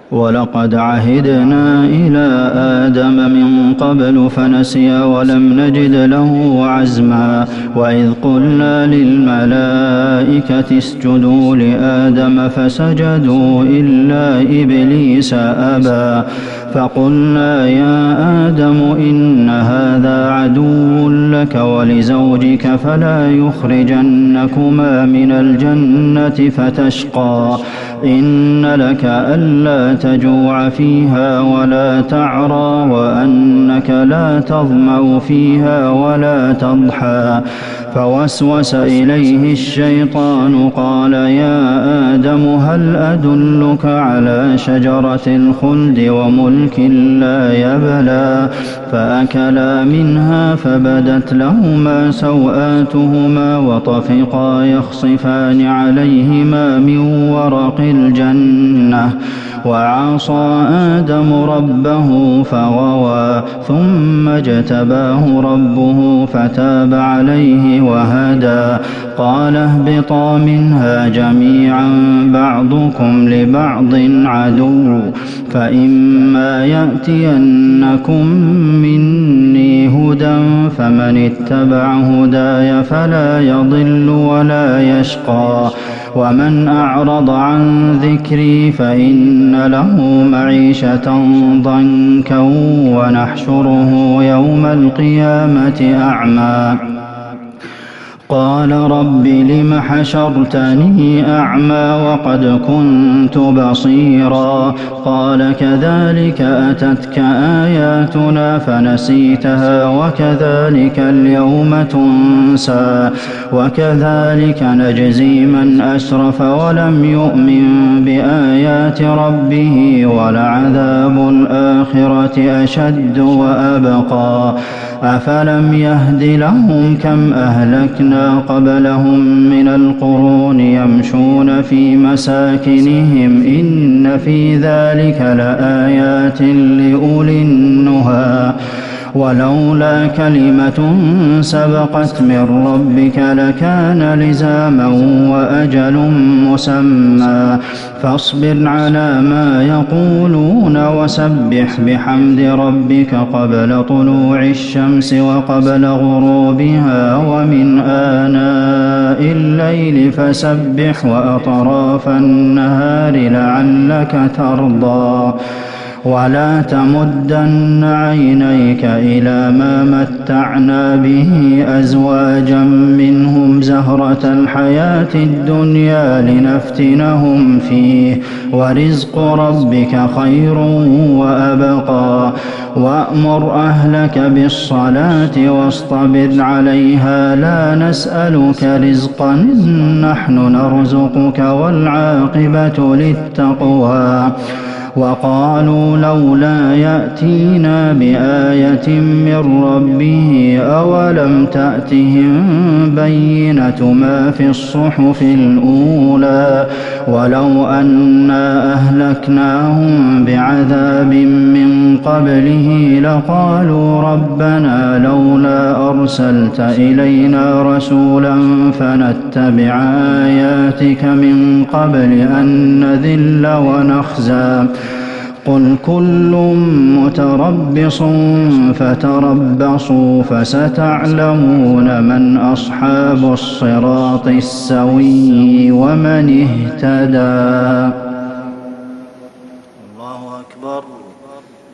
ولقد عهدنا إلى آدم من قبل فنسي ولم نجد له عزما وإذ قلنا للملائكة اسجدوا لآدم فسجدوا إلا إبليس أبى فقلنا يا آدم إن هذا عدو لك ولزوجك فلا يخرجنكما من الجنة فتشقى إن لك ألا تجوع فيها ولا تعرى وأنك لا تظمأ فيها ولا تضحى فوسوس إليه الشيطان قال يا آدم هل أدلك على شجرة الخلد وملك لا يبلى فأكلا منها فبدت لهما سوآتهما وطفقا يخصفان عليهما من ورق الجنة وعصى آدم ربه فغوى ثم اجتباه ربه فتاب عليه وهدى قال اهبطا منها جميعا بعضكم لبعض عدو فإما يأتينكم مني هدى فمن اتبع هداي فلا يضل ولا يشقى ومن أعرض عن ذكري فإن له معيشة ضنكا ونحشره يوم القيامة أعمى قال رب لم حشرتني أعمى وقد كنت بصيرا قال كذلك أتتك آياتنا فنسيتها وكذلك اليوم تنسى وكذلك نجزي من أسرف ولم يؤمن بآيات ربه ولعذاب الآخرة أشد وأبقى أفلم يهد لهم كم أهلكنا قبلهم من القرون يمشون في مساكنهم إن في ذلك لآيات لأولي النهى ولولا كلمة سبقت من ربك لكان لزاما وأجل مسمى فاصبر على ما يقولون وسبح بحمد ربك قبل طلوع الشمس وقبل غروبها ومن آناء الليل فسبح وأطراف النهار لعلك ترضى ولا تمدن عينيك إلى ما متعنا به أزواجا منهم زهرة الحياة الدنيا لنفتنهم فيه ورزق ربك خير وأبقى وأمر أهلك بالصلاة واصطبر عليها لا نسألك رزقا نحن نرزقك والعاقبة للتقوى وقالوا لولا يأتينا بآية من ربه أولم تأتهم بينة ما في الصحف الأولى ولو أنا أهلكناهم بعذاب من قبله لقالوا ربنا لولا أرسلت إلينا رسولا فنتبع آياتك من قبل أن نذل ونخزى قل كل متربص فتربصوا فستعلمون من أصحاب الصراط السوي ومن اهتدى. الله أكبر.